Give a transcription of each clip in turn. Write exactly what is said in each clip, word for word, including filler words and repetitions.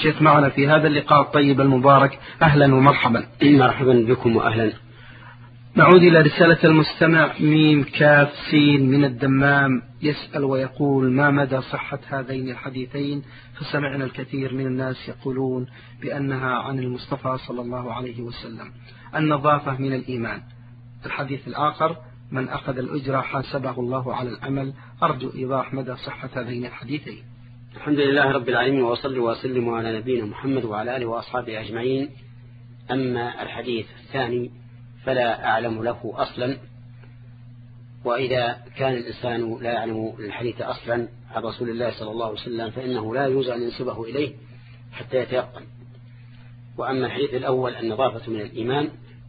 شيخ معنا في هذا اللقاء الطيب المبارك، أهلا ومرحبا. مرحبا بكم وأهلا. نعود إلى رسالة المستمع ميم كاف سين من الدمام، يسأل ويقول: ما مدى صحة هذين الحديثين؟ فسمعنا الكثير من الناس يقولون بأنها عن المصطفى صلى الله عليه وسلم. النظافة من الإيمان. الحديث الآخر: من أخذ الأجرة حاسبه الله على العمل. أرجو إيضاح مدى صحة هذين الحديثين. الحمد لله رب العالمين، وأصلي وأسلم على نبينا محمد وعلى آله وأصحابه أجمعين. أما الحديث الثاني فلا أعلم له أصلا، وإذا كان الإنسان لا يعلم الحديث أصلا عن رسول الله صلى الله عليه وسلم فإنه لا يجوز أن ينسبه إليه حتى يتيقن. وأما الحديث الأول النظافة من الإيمان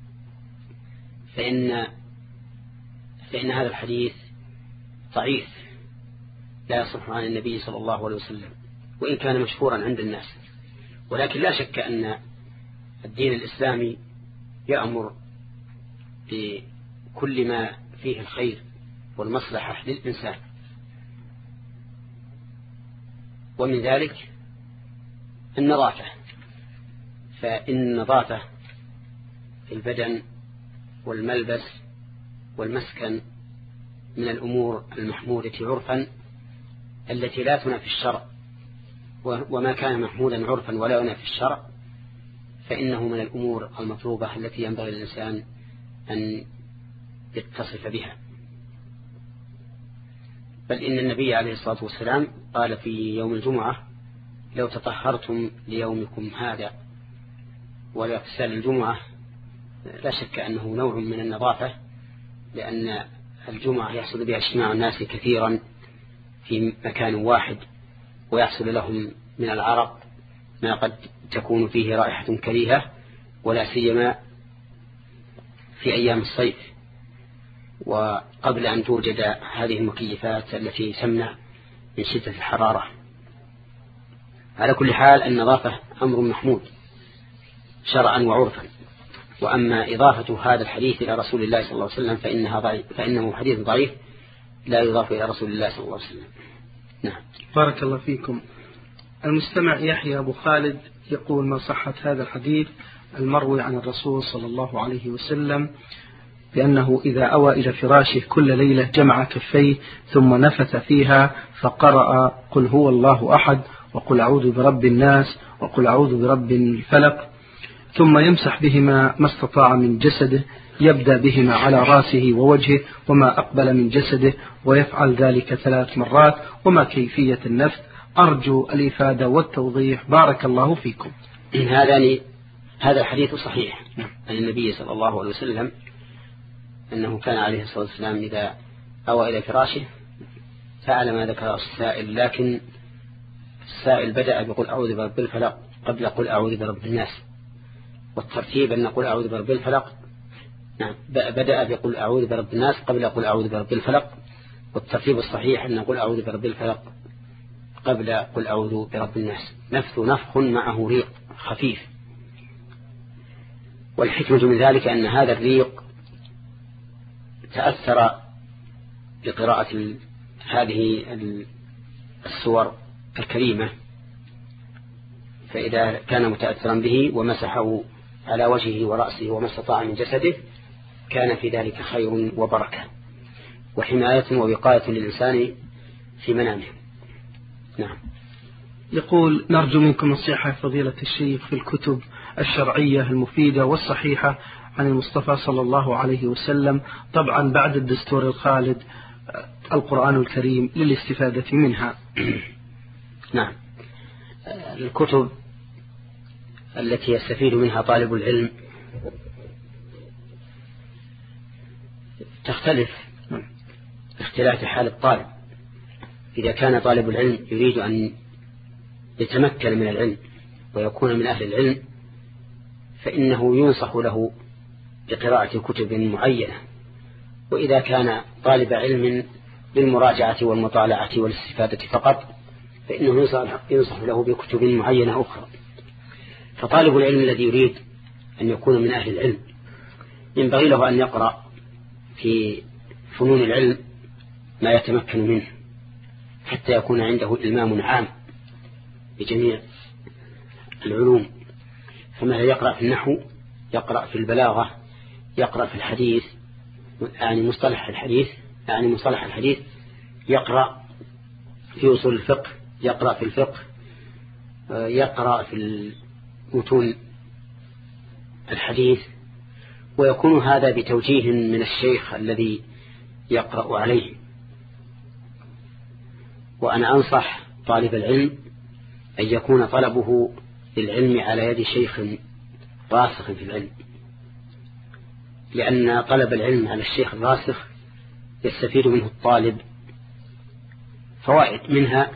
فإن, فإن هذا الحديث ضعيف لا يصح عن النبي صلى الله عليه وسلم، وإن كان مشهورا عند الناس. ولكن لا شك أن الدين الإسلامي يأمر بكل ما فيه الخير والمصلحة للإنسان، ومن ذلك النظافة. فإن النظافة في البدن والملبس والمسكن من الأمور المحمودة عرفا التي لا تنافي الشرع، وما كان محمودا عرفا ولا ينافي الشرع فإنه من الأمور المطلوبة التي ينبغي للإنسان أن يتصف بها. بل إن النبي عليه الصلاة والسلام قال في يوم الجمعة: لو تطهرتم ليومكم هذا. والاغتسال الجمعة لا شك أنه نوع من النظافة، لأن الجمعة يحصل بها اجتماع الناس كثيرا في مكان واحد، ويحصل لهم من العرق ما قد تكون فيه رائحة كريهة، ولا سيما في أيام الصيف وقبل أن توجد هذه المكيفات التي تمنع من شدة الحرارة. على كل حال النظافة أمر محمود شرعا وعرفا. وأما إضافة هذا الحديث إلى رسول الله صلى الله عليه وسلم فإنها ضعيف، فإنه حديث ضعيف لا يضاف إلى رسول الله صلى الله عليه وسلم. نعم. بارك الله فيكم. المستمع يحيى أبو خالد يقول: ما صحة هذا الحديث المروي عن الرسول صلى الله عليه وسلم بأنه إذا أوى إلى فراشه كل ليلة جمع كفيه ثم نفث فيها فقرأ قل هو الله أحد وقل أعوذ برب الناس وقل أعوذ برب الفلق، ثم يمسح بهما ما استطاع من جسده، يبدأ بهما على رأسه ووجهه وما أقبل من جسده، ويفعل ذلك ثلاث مرات، وما كيفية النفث؟ أرجو الإفادة والتوضيح، بارك الله فيكم. هذا هذا الحديث صحيح عن النبي صلى الله عليه وسلم أنه كان عليه الصلاة والسلام إذا أوى إلى فراشه فعل ما ذكر السائل، لكن السائل بدأ بقول أعوذ برب الفلق قبل قل أعوذ برب الناس، والترتيب أن نقول أعوذ برب الفلق نعم بدأ بقول أعوذ برب الناس قبل قل أعوذ برب الفلق، والترتيب الصحيح أن نقول أعوذ برب الفلق قبل قل أعوذ برب الناس. نفث نفخ معه ريق خفيف، والحكمة من ذلك أن هذا الريق تأثر بقراءة هذه السور الكريمة، فإذا كان متأثرا به ومسحه على وجهه ورأسه وما استطاع من جسده كان في ذلك خير وبركة وحماية ووقاية للإنسان في منامه. نعم. يقول: نرجو منكم نصيحة فضيلة الشيخ في الكتب الشرعية المفيدة والصحيحة عن المصطفى صلى الله عليه وسلم، طبعا بعد الدستور الخالد القرآن الكريم، للاستفادة منها. نعم. الكتب التي يستفيد منها طالب العلم تختلف باختلاف حال الطالب. إذا كان طالب العلم يريد أن يتمكن من العلم ويكون من أهل العلم فإنه ينصح له بقراءة كتب معينة، وإذا كان طالب علم بالمراجعة والمطالعة والاستفادة فقط فإنه ينصح له بكتب معينة أخرى. فطالب العلم الذي يريد أن يكون من أهل العلم ينبغي له أن يقرأ في فنون العلم ما يتمكن منه حتى يكون عنده إلمام عام بجميع العلوم، فمثلا يقرأ في النحو، يقرأ في البلاغة، يقرأ في الحديث، يعني مصطلح الحديث يعني مصطلح الحديث، يقرأ في أصول الفقه، يقرأ في الفقه، يقرأ في متون الحديث، ويكون هذا بتوجيه من الشيخ الذي يقرأ عليه. وأنا أنصح طالب العلم أن يكون طلبه للعلم على يد شيخ راسخ في العلم، لأن طلب العلم على الشيخ الراسخ يستفيد منه الطالب فوائد، منها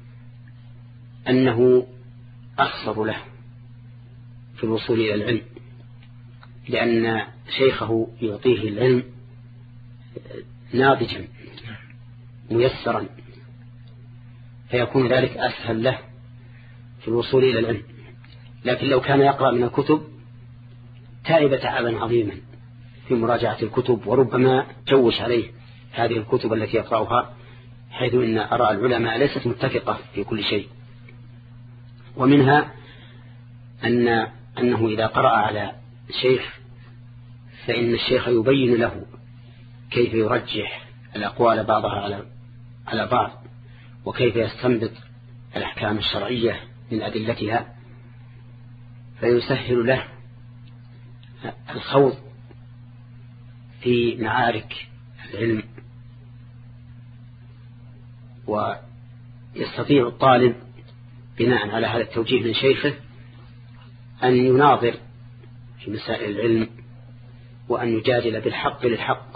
أنه أخصر له في الوصول إلى العلم، لأن شيخه يعطيه العلم ناضجا ميسرا، فيكون ذلك أسهل له في الوصول إلى العلم. لكن لو كان يقرأ من الكتب تعب تعبا عظيما في مراجعة الكتب، وربما تشوش عليه هذه الكتب التي يقرأها، حيث إن آراء العلماء ليست متفقة في كل شيء. ومنها أن أنه إذا قرأ على شيخ فإن الشيخ يبين له كيف يرجح الأقوال بعضها على على بعض، وكيف يستنبط الأحكام الشرعية من أدلتها، فيسهل له الخوض في معارك العلم. ويستطيع الطالب بناء على هذا التوجيه من شيخه أن يناظر في مسائل العلم، وأن يجادل بالحق للحق.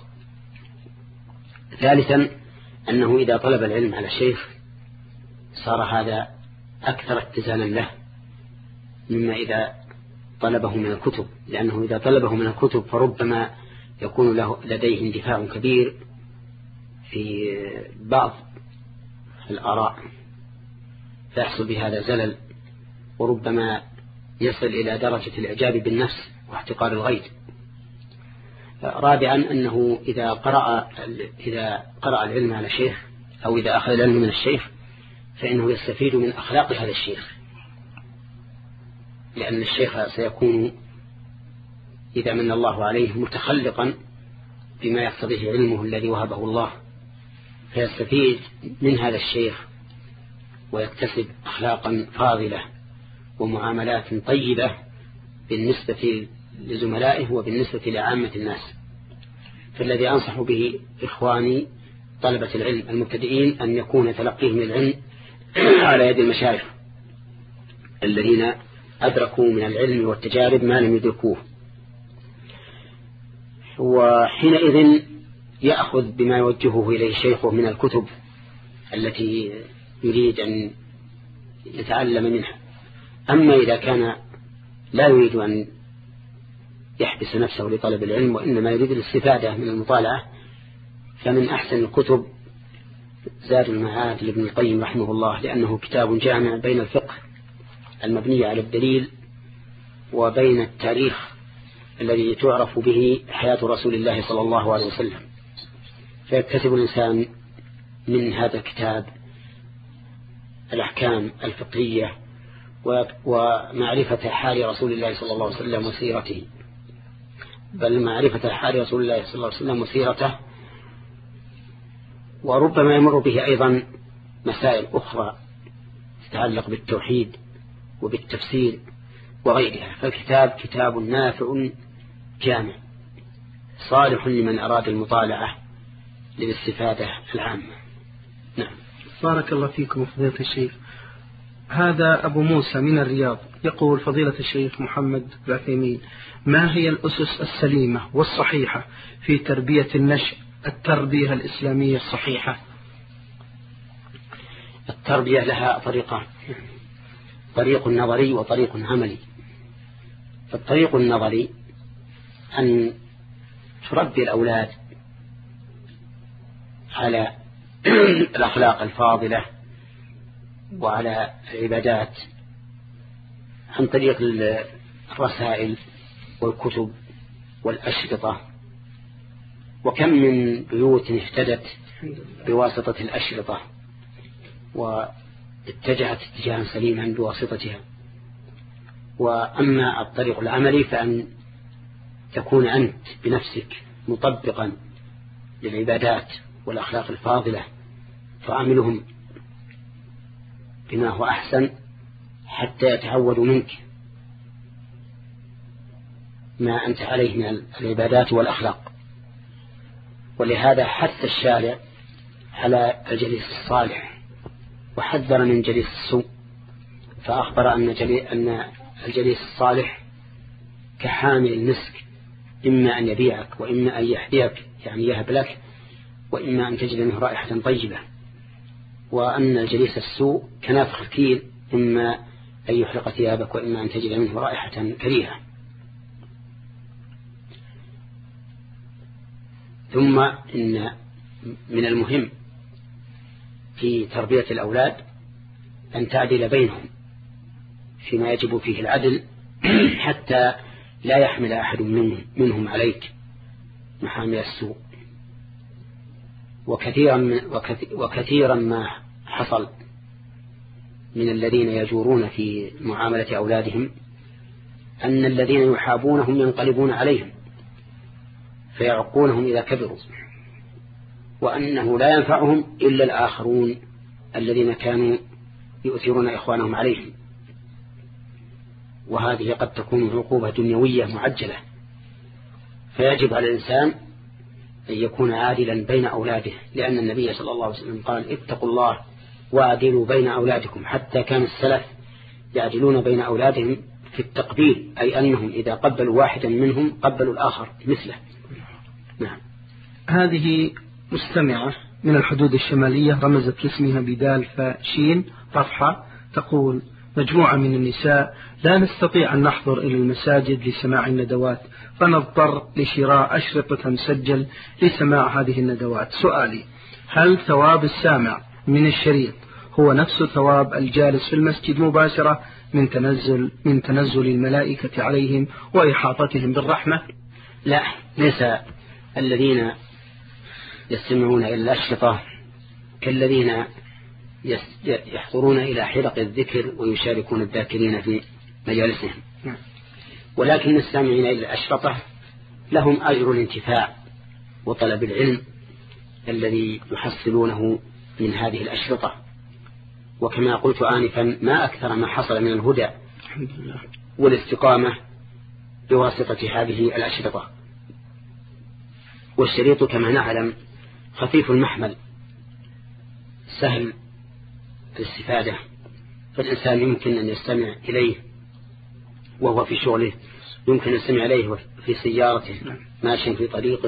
ثالثا أنه إذا طلب العلم على شيخ صار هذا أكثر اتزانا له مما إذا طلبه من الكتب، لأنه إذا طلبه من الكتب فربما يكون له لديه اندفاع كبير في بعض الآراء، فيحصل بهذا زلل، وربما يصل إلى درجة الإعجاب بالنفس واحتقار الغير. رابعا أنه إذا قرأ إذا قرأ العلم على شيخ أو إذا أخذ العلم من الشيخ فإنه يستفيد من أخلاق هذا الشيخ، لأن الشيخ سيكون إذا من الله عليه متخلقا بما يقتضيه علمه الذي وهبه الله، فيستفيد من هذا الشيخ ويكتسب أخلاقا فاضلة ومعاملات طيبة بالنسبة لزملائه وبالنسبة لعامة الناس. فالذي أنصح به إخواني طلبة العلم المبتدئين أن يكون تلقيهم العلم على يد المشايخ الذين أدركوا من العلم والتجارب ما لم يدركوه، وحينئذ يأخذ بما يوجهه إليه شيخه من الكتب التي يريد أن يتعلم منها. أما إذا كان لا يريد أن يحبس نفسه لطلب العلم وإنما يريد الاستفادة من المطالعة، فمن أحسن الكتب زاد المعاد لابن القيم رحمه الله، لأنه كتاب جامع بين الفقه المبني على الدليل وبين التاريخ الذي تعرف به حياة رسول الله صلى الله عليه وسلم، فيكتسب الإنسان من هذا الكتاب الأحكام الفقهية ومعرفة حال رسول الله صلى الله عليه وسلم وسيرته، بل معرفة حال رسول الله صلى الله عليه وسلم وسيرته، وربما يمر به أيضا مسائل أخرى تتعلق بالتوحيد وبالتفسير وغيرها. فالكتاب كتاب نافع جامع صالح لمن أراد المطالعة للاستفادة العامة. نعم. بارك الله فيكم فضيلة الشيخ. هذا أبو موسى من الرياض يقول: فضيلة الشيخ محمد العثيمين، ما هي الأسس السليمة والصحيحة في تربية النشء، التربية الإسلامية الصحيحة؟ التربية لها طريقان: طريق نظري وطريق عملي. فالطريق النظري أن تربي الأولاد على الأخلاق الفاضلة وعلى العبادات عن طريق الرسائل والكتب والأشرطة، وكم من بيوت اهتدت بواسطة الأشرطة واتجهت اتجاها سليما بواسطتها. وأما الطريق العملي فأن تكون أنت بنفسك مطبقا للعبادات والأخلاق الفاضلة تعاملهم بما هو أحسن حتى يتعودوا منك ما أنت عليه من العبادات والأخلاق. ولهذا حث الشارع على الجليس الصالح وحذر من جليس السوء، فأخبر أن, جلي أن الجليس الصالح كحامل المسك، إما أن يبيعك وإما أن يحذيك يعني يهب لك، وإما أن تجد منه رائحة طيبة. وأن الجليس السوء كنافخ الكيل، إما أن يحرق ثيابك وإما أن تجد منه رائحة كريهة. ثم إن من المهم في تربية الأولاد أن تعدل بينهم فيما يجب فيه العدل حتى لا يحمل أحد منهم عليك محامل السوء. وكثيرا, من وكثيرا ما حصل من الذين يجورون في معاملة أولادهم أن الذين يحابونهم ينقلبون عليهم فيعقونهم إذا كبروا، وأنه لا ينفعهم إلا الآخرون الذين كانوا يؤثرون إخوانهم عليهم. وهذه قد تكون عقوبة دنيوية معجلة، فيجب على الإنسان أن يكون عادلا بين أولاده، لأن النبي صلى الله عليه وسلم قال اتقوا الله وعدلوا بين أولادكم، حتى كان السلف يعدلون بين أولادهم في التقبيل، أي أنهم إذا قبلوا واحدا منهم قبلوا الآخر مثله. نعم. هذه مستمعة من الحدود الشمالية رمزت لاسمها بدال فشين رفحة، تقول مجموعة من النساء لا نستطيع أن نحضر إلى المساجد لسماع الندوات، فنضطر لشراء أشرطة مسجل لسماع هذه الندوات. سؤالي: هل ثواب السامع من الشريط هو نفس ثواب الجالس في المسجد مباشرة من تنزل من تنزل الملائكة عليهم وإحاطتهم بالرحمة؟ لا، ليس الذين يستمعون إلى الأشرطة كالذين يحضرون إلى حلق الذكر ويشاركون الذاكرين في مجالسهم، ولكن السامعين إلى الأشرطة لهم أجر الانتفاع وطلب العلم الذي يحصلونه من هذه الأشرطة. وكما قلت آنفا ما أكثر ما حصل من الهدى والاستقامة بواسطة هذه الأشرطة. والشريط كما نعلم خفيف المحمل سهل الاستفادة، فالإنسان يمكن أن يستمع إليه وهو في شغله، يمكن أن يستمع إليه في سيارته ماشيا في طريقه.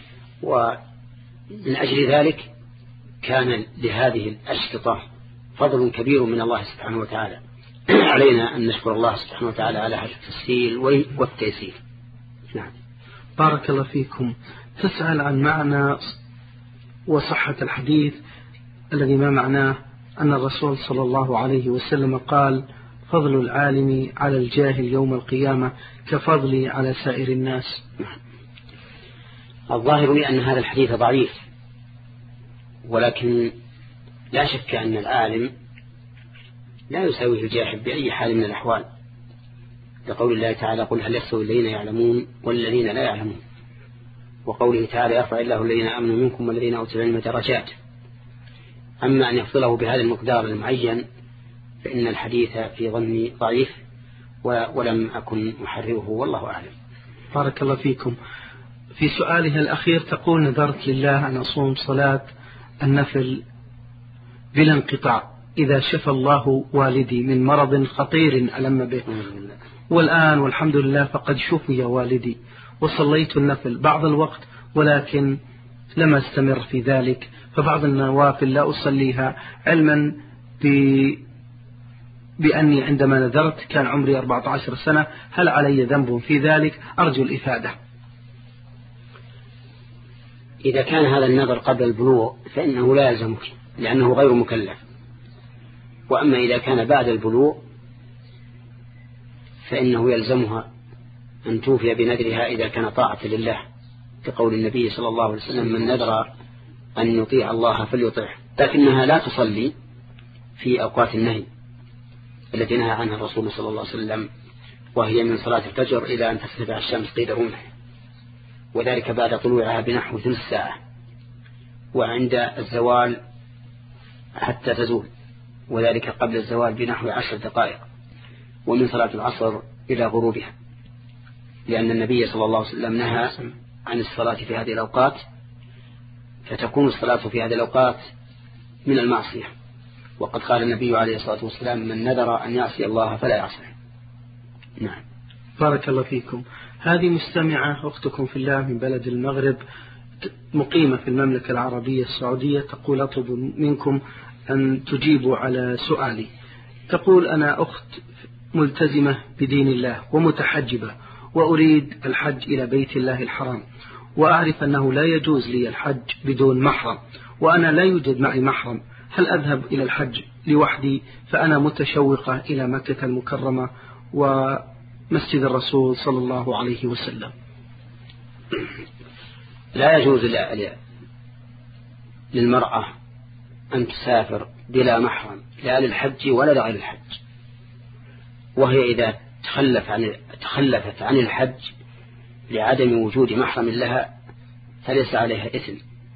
ومن أجل ذلك كان لهذه الأشرطة فضل كبير من الله سبحانه وتعالى. علينا أن نشكر الله سبحانه وتعالى على هذا التسهيل والتيسير. نعم. بارك الله فيكم. تسأل عن معنى وصحة الحديث الذي ما معناه أن الرسول صلى الله عليه وسلم قال: فضل العالم على الجاهل يوم القيامة كفضلي على سائر الناس. الظاهر لي أن هذا الحديث ضعيف، ولكن لا شك أن العالم لا يساويه الجاهل بأي حال من الأحوال، لقول الله تعالى: قل هل يستوي الذين يعلمون والذين لا يعلمون، وقوله تعالى: يرفع الله الذين آمنوا منكم والذين أوتوا العلم درجات. أما أن يفضله بهذا المقدار المعين فإن الحديث في ظني ضعيف ولم أكن محرره، والله أعلم. بارك الله فيكم. في سؤالها الأخير تقول: نذرت لله أن أصوم صلاة النفل بلا انقطاع إذا شفى الله والدي من مرض خطير ألم به، والآن والحمد لله فقد شفي والدي، وصليت النفل بعض الوقت ولكن لم أستمر في ذلك، فبعض النوافل لا أصليها علما ب... بأني عندما نذرت كان عمري أربعة عشر سنة، هل علي ذنب في ذلك؟ أرجو الإفادة. إذا كان هذا النذر قبل البلوغ فإنه لا يلزمك لأنه غير مكلف، وأما إذا كان بعد البلوغ فإنه يلزمها أن توفي بنذرها إذا كان طاعة لله، كقول النبي صلى الله عليه وسلم: من نذر أن يطيع الله فليطيعه. لكنها لا تصلي في أوقات النهي التي نهى عنها الرسول صلى الله عليه وسلم وهي من صلاة الفجر إلى أن ترتفع الشمس قيد رمح، وذلك بعد طلوعها بنحو ثلث ساعة، وعند الزوال حتى تزول، وذلك قبل الزوال بنحو عشر دقائق، ومن صلاة العصر إلى غروبها، لأن النبي صلى الله عليه وسلم نهى عن الصلاة في هذه الأوقات، فتكون الصلاة في هذه الأوقات من المعصية، وقد قال النبي عليه الصلاة والسلام: من نذر أن يعصي الله فلا يعصيه. نعم. بارك الله فيكم. هذه مستمعة أختكم في الله من بلد المغرب مقيمة في المملكة العربية السعودية، تقول: أطلب منكم أن تجيبوا على سؤالي. تقول: أنا أخت ملتزمة بدين الله ومتحجبة، وأريد الحج إلى بيت الله الحرام، وأعرف أنه لا يجوز لي الحج بدون محرم، وأنا لا يوجد معي محرم، هل أذهب إلى الحج لوحدي؟ فأنا متشوقة إلى مكة المكرمة ومسجد الرسول صلى الله عليه وسلم. لا يجوز للمرأة أن تسافر بلا محرم لا للحج ولا لغير الحج، وهي إذا تخلف عن تخلفت عن الحج لعدم وجود محرم لها فليس عليها إثم.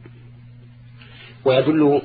ويدل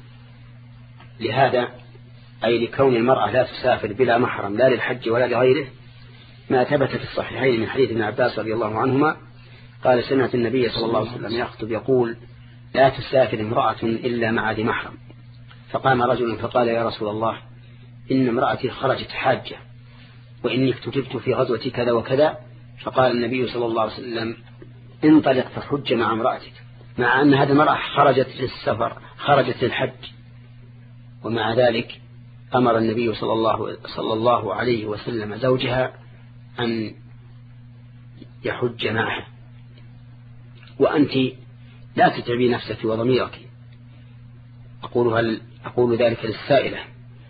لهذا أي لكون المرأة لا تسافر بلا محرم لا للحج ولا لغيره ما ثبت في الصحيحين من حديث ابن عباس رضي الله عنهما قال: سمعت النبي صلى الله عليه وسلم يخطب يقول: لا تسافر امرأة إلا مع ذي محرم. فقام رجل فقال: يا رسول الله، إن امرأتي خرجت حاجة، وإني اكتتبت في غزوة كذا وكذا. فقال النبي صلى الله عليه وسلم: انطلق فحج مع امرأتك، مع أن هذه المرأة خرجت للسفر، خرجت للحج، ومع ذلك أمر النبي صلى الله, صلى الله عليه وسلم زوجها أن يحج معها. وأنت لا تتعبي نفسك وضميرك. أقول, هل أقول ذلك للسائلة،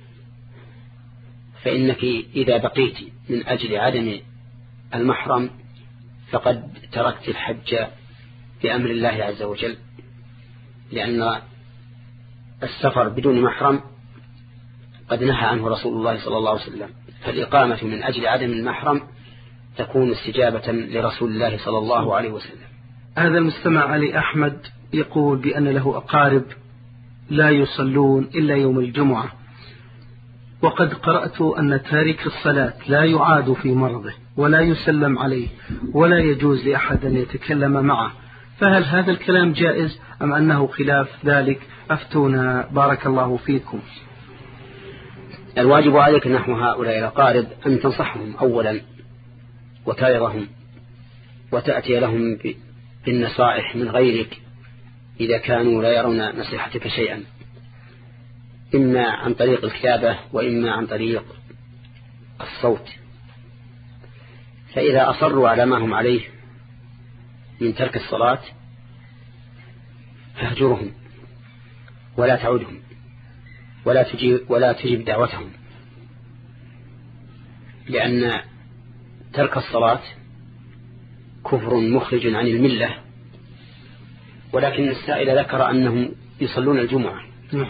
فإنك إذا بقيت من أجل عدم المحرم فقد تركت الحج بأمر الله عز وجل، لأن السفر بدون محرم قد نهى عنه رسول الله صلى الله عليه وسلم، فالإقامة من أجل عدم المحرم تكون استجابة لرسول الله صلى الله عليه وسلم. هذا المستمع علي أحمد يقول بأن له أقارب لا يصلون إلا يوم الجمعة، وقد قرأت أن تارك الصلاة لا يعاد في مرضه ولا يسلم عليه ولا يجوز لأحد أن يتكلم معه، فهل هذا الكلام جائز أم أنه خلاف ذلك؟ أفتونا بارك الله فيكم. الواجب عليك نحو هؤلاء الأقارب أن تنصحهم أولا وتعظهم وتأتي لهم بالنصائح من غيرك إذا كانوا لا يرون نصيحتك شيئا، إما عن طريق الكتابة وإما عن طريق الصوت. فإذا أصروا على ما هم عليه من ترك الصلاة فاهجرهم ولا تعودهم ولا تجيب, ولا تجيب دعوتهم، لأن ترك الصلاة كفر مخرج عن الملة. ولكن السائل ذكر أنهم يصلون الجمعة،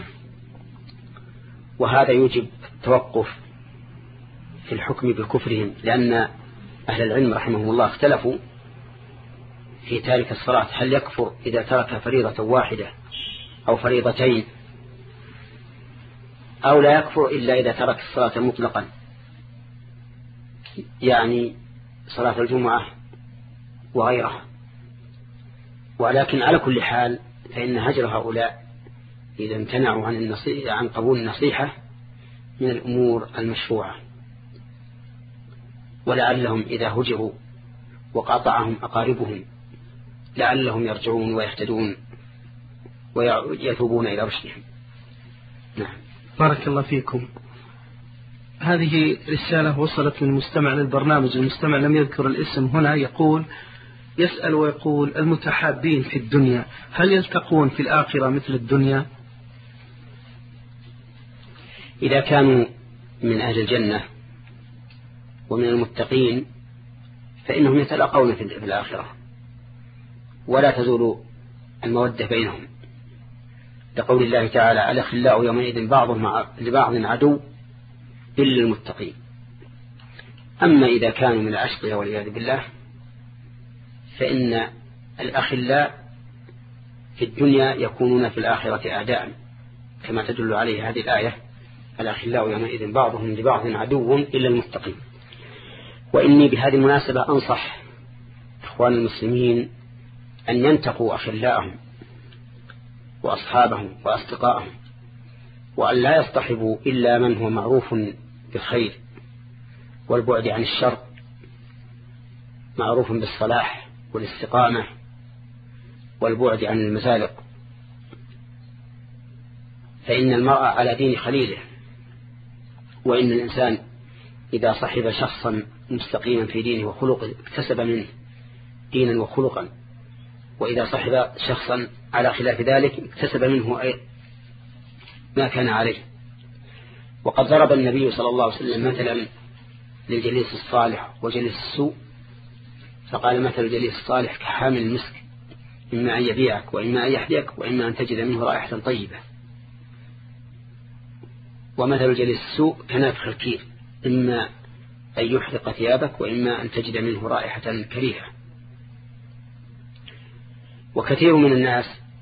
وهذا يوجب التوقف في الحكم بكفرهم، لأن أهل العلم رحمهم الله اختلفوا في تارك الصلاة، هل يكفر إذا ترك فريضة واحدة أو فريضتين، أو لا يكفر إلا إذا ترك الصلاة مطلقا، يعني صلاة الجمعة وغيرها. ولكن على كل حال فإن هجر هؤلاء إذا امتنعوا عن النصيحة عن قبول النصيحة من الأمور المشروعة، ولعلهم إذا هجروا وقاطعهم أقاربهم لعلهم يرجعون ويهتدون ويتوبون إلى رشدهم. نعم. بارك الله فيكم. هذه رسالة وصلت من المستمع للبرنامج، المستمع لم يذكر الاسم هنا، يقول يسأل ويقول: المتحابين في الدنيا هل يلتقون في الآخرة مثل الدنيا؟ إذا كانوا من أهل الجنة ومن المتقين فإنهم يتلاقون في الآخرة ولا تزول المودة بينهم، لقول الله تعالى: الأخلاء يومئذ بعضهم لبعض عدو إلا المتقين. أما إذا كانوا من الأشقياء والعياذ بالله فإن الأخلاء في الدنيا يكونون في الآخرة أعداء، كما تدل عليه هذه الآية: الأخلاء يومئذ بعضهم لبعض عدو إلا المتقين. وإني بهذه المناسبة أنصح إخوان المسلمين أن ينتقوا أخلاءهم وأصحابهم وأصدقائهم، وأن لا يصطحبوا إلا من هو معروف بالخير والبعد عن الشر، معروف بالصلاح والاستقامة والبعد عن المزالق. فإن المرء على دين خليله، وإن الإنسان إذا صحب شخصا مستقيما في دينه وخلقه اكتسب منه دينا وخلقا، وإذا صحب شخصا على خلاف ذلك اكتسب منه ما كان عليه. وقد ضرب النبي صلى الله عليه وسلم مثلا للجليس الصالح وجليس السوء، فقال: مثل الجليس الصالح كحامل المسك، إما أن يبيعك وإما أن يحذيك وإما أن تجد منه رائحة طيبة. ومثل الجليس السوء كنافخ الكير، إما أن يحرق ثيابك وإما أن تجد منه رائحة كريهة. وكثير من الناس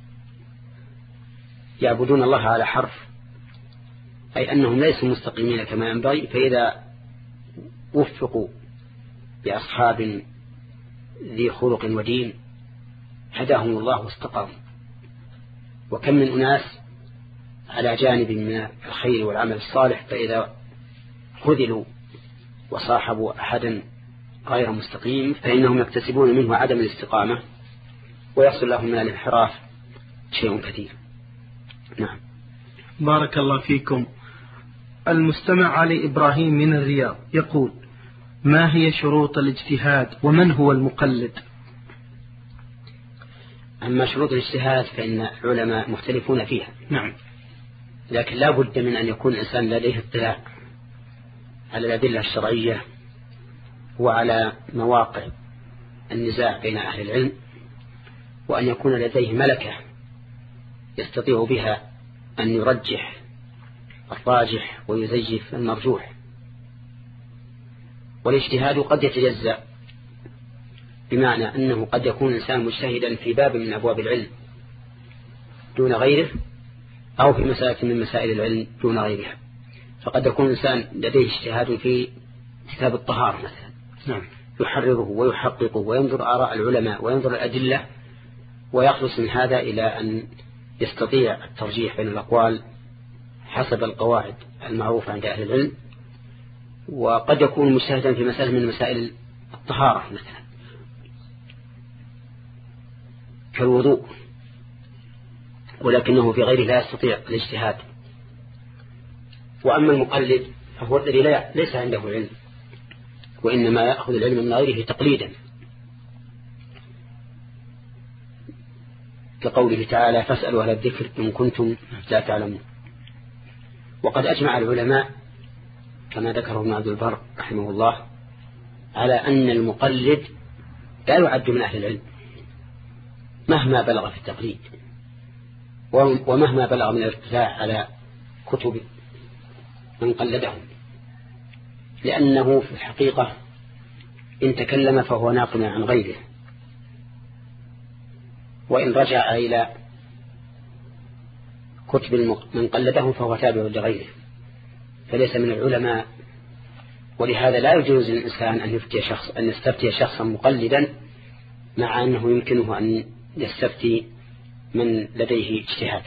يعبدون الله على حرف، أي أنهم ليسوا مستقيمين كما ينبغي، فإذا وفقوا بأصحاب ذي خلق ودين هداهم الله واستقاموا. وكم من أناس على جانب من الخير والعمل الصالح، فإذا خذلوا وصاحبوا أحدا غير مستقيم فإنهم يكتسبون منه عدم الاستقامة، ويحصل لهم من الانحراف شيء كثير. نعم. بارك الله فيكم. المستمع علي إبراهيم من الرياض يقول: ما هي شروط الاجتهاد ومن هو المقلد؟ أما شروط الاجتهاد فإن العلماء مختلفون فيها. نعم. لكن لا بد من أن يكون الإنسان لديه اطلاع على الأدلة الشرعية وعلى مواقع النزاع بين أهل العلم، وأن يكون لديه ملكة يستطيع بها أن يرجح الراجح ويزيف المرجوح. والاجتهاد قد يتجزأ، بمعنى أنه قد يكون الإنسان مجتهدا في باب من أبواب العلم دون غيره، أو في مسألة من مسائل العلم دون غيرها. فقد يكون الإنسان لديه اجتهاد في كتاب الطهارة مثلا، نعم، يحرره ويحققه وينظر آراء العلماء وينظر الأدلة، ويخلص من هذا إلى أن يستطيع الترجيح بين الأقوال حسب القواعد المعروفة عند أهل العلم. وقد يكون مجتهدا في مسألة من مسائل الطهارة مثلا كالوضوء، ولكنه في غيره لا يستطيع الاجتهاد. وأما المقلد فهو الذي ليس عنده علم، وإنما يأخذ العلم من غيره تقليدا، كقوله تعالى: فاسألوا أهل الذكر إن كنتم لا تعلمون. وقد أجمع العلماء كما ذكره ابن عبد البر رحمه الله على أن المقلد لا يعد من أهل العلم مهما بلغ في التقليد، ومهما بلغ من الارتفاع على كتب من قلدهم، لأنه في الحقيقة إن تكلم فهو ناقل عن غيره، وإن رجع إلى كتب من قلدهم فهو تابع لغيره، فليس من العلماء. ولهذا لا يجوز للإنسان أن يفتي شخص أن يستفتي شخصا مقلدا، مع أنه يمكنه أن يستفتي من لديه اجتهاد.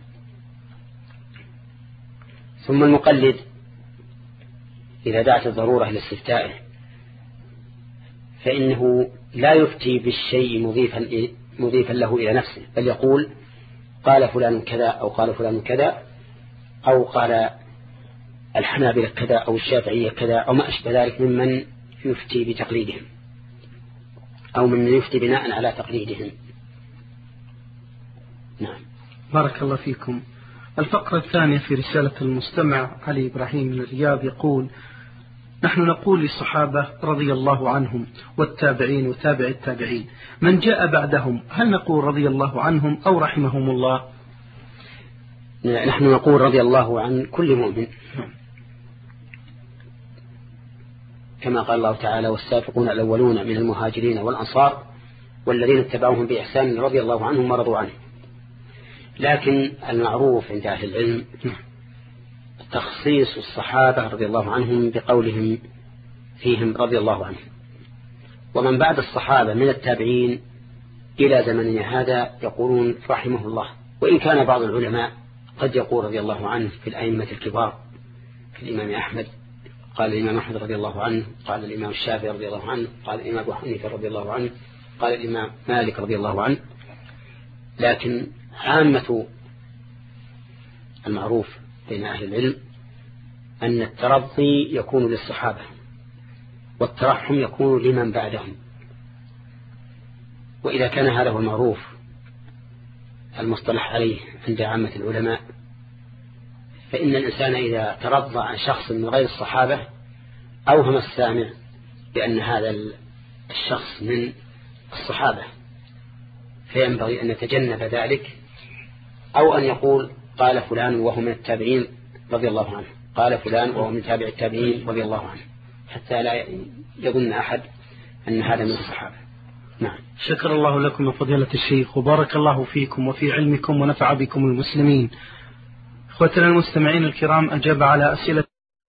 ثم المقلد إذا دعت الضرورة لاستفتائه فإنه لا يفتي بالشيء مضيفا مضيفا له إلى نفسه، بل يقول: قال فلان كذا أو قال فلان كذا أو قال الحنابلة كذا أو الشافعية كذا أو ما أشبه ذلك ممن يفتي بتقليدهم أو من يفتي بناء على تقليدهم. نعم. بارك الله فيكم. الفقرة الثانية في رسالة المستمع علي إبراهيم من الرياض يقول: نحن نقول للصحابة رضي الله عنهم والتابعين وتابع التابعين، من جاء بعدهم هل نقول رضي الله عنهم أو رحمهم الله؟ نحن نقول رضي الله عن كل مؤمن، كما قال الله تعالى والسابقون الأولون من المهاجرين والأنصار والذين اتبعوهم بإحسان رضي الله عنهم ورضوا عنه. لكن المعروف عند أهل العلم تخصيص الصحابة رضي الله عنهم بقولهم فيهم رضي الله عنهم، ومن بعد الصحابة من التابعين إلى زمننا هذا يقولون رحمه الله، وإن كان بعض العلماء قد يقول رضي الله عنه في الأئمة الكبار كالإمام أحمد قال الإمام أحمد رضي الله عنه، قال الإمام الشافعي رضي الله عنه، قال الإمام أبو حنيفة رضي الله عنه، قال الإمام مالك رضي الله عنه. لكن عامة المعروف بين أهل العلم أن الترضي يكون للصحابة والترحم يكون لمن بعدهم. وإذا كان هذا هو المعروف المصطلح عليه عند عامة العلماء، فإن الإنسان إذا ترضى عن شخص من غير الصحابة أوهم السامع بأن هذا الشخص من الصحابة، فينبغي أن يتجنب ذلك، أو أن يقول قال فلان وهو من التابعين رضي الله عنه، قال فلان وهو من تابع التابعين رضي الله عنه، حتى لا يظن أحد أن هذا من الصحابة. نعم. شكر الله لكم يا فضيلة الشيخ، وبارك الله فيكم وفي علمكم ونفع بكم المسلمين. اخوتنا المستمعين الكرام، أجاب على أسئلة